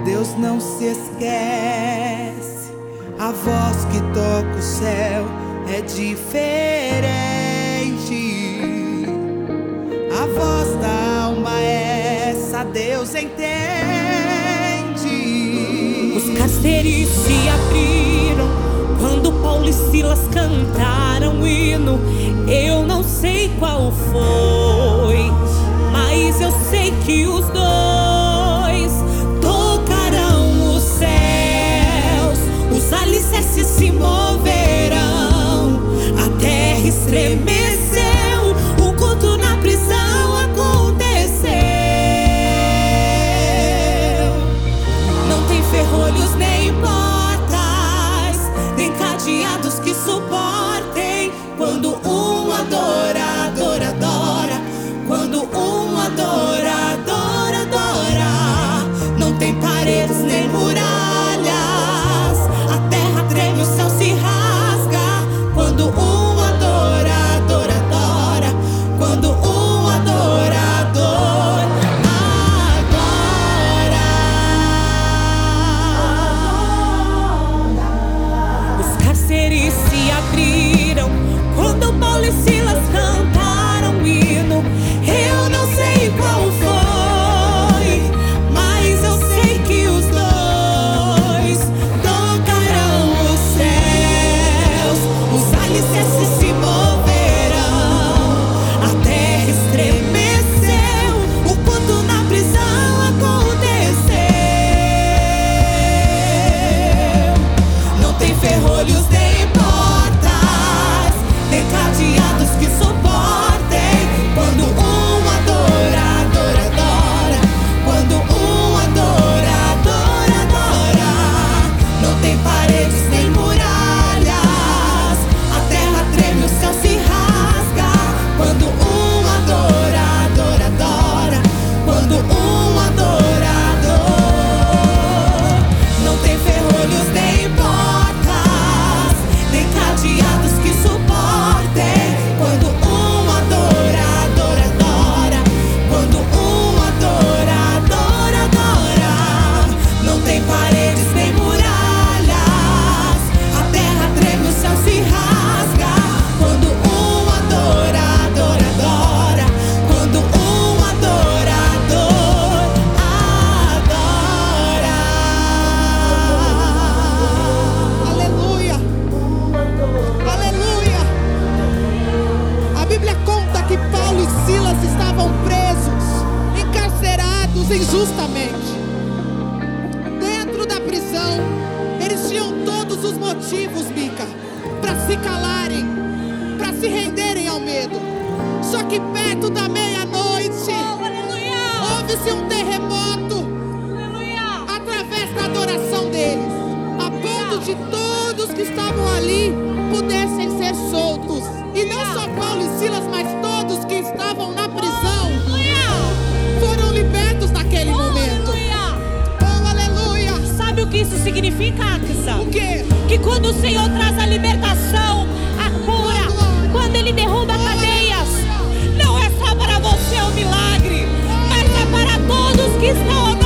Deus não se esquece, a voz que toca o céu é diferente. A voz da alma essa Deus entende. Os cárceres se abriram quando Paulo e Silas cantaram o hino. Eu não sei qual foi, mas eu sei que os dois tocarão os céus. Os alicerces se moverão, a terra estremeceu, o culto na prisão aconteceu. Não tem ferrolhos nem portas, nem cadeados que suportem quando um adorador adora, quando um adorador adora. Não tem paredes nem muralhas, a terra treme, o céu se rasga quando um adorador adora, quando um adorador adora. Os cárceres se abriram quando Paulo e Silas cantaram o hino. Eu não sei qual foi, mas eu sei que os dois tocarão os céus. Os alicerces se moverão, a terra estremeceu, o culto na prisão aconteceu. Não tem ferrolhos nem portas, nem cadeados que suportem quando um adorador adora, quando um adorador adora. Não tem paredes nem muralhas, a terra treme, o céu se rasga quando um adorador adora, quando um adorador. Não tem ferrolhos nem portas, nem cadeados que suportem quando um adorador adora, quando um adorador adora. Não tem paredes nem muralhas, a terra treme, o céu se rasga quando um adorador adora, quando um adorador adora. Aleluia, aleluia. A Bíblia conta que Paulo e Silas estavam presos, encarcerados injustamente. Dentro da prisão, eles tinham todos os motivos, Mica, para se calarem, para se renderem ao medo. Só que perto da meia-noite, houve-se um terremoto através da adoração deles, a ponto de todos que estavam ali pudessem ser soltos. E não só Paulo e Silas, mas todos que estavam na prisão foram libertos naquele momento. Oh, aleluia! Sabe o que isso significa, Aksa? O quê? Que quando o Senhor traz a libertação, a cura, quando Ele derruba cadeias, não é só para você o milagre, mas é para todos que estão